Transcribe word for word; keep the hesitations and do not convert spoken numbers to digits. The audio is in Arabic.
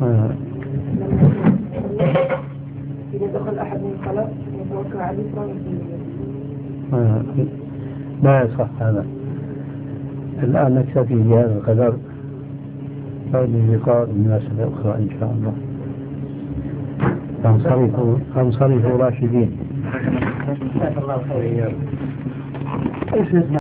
آه. إذا دخل أحد من الخلاء يتوكل عليه آه. لا يصح هذا. الآن نكتفي بهذا القدر، فللقاء بمناسبة أخرى إن شاء الله. فانصرفوا فانصرفوا راشدين.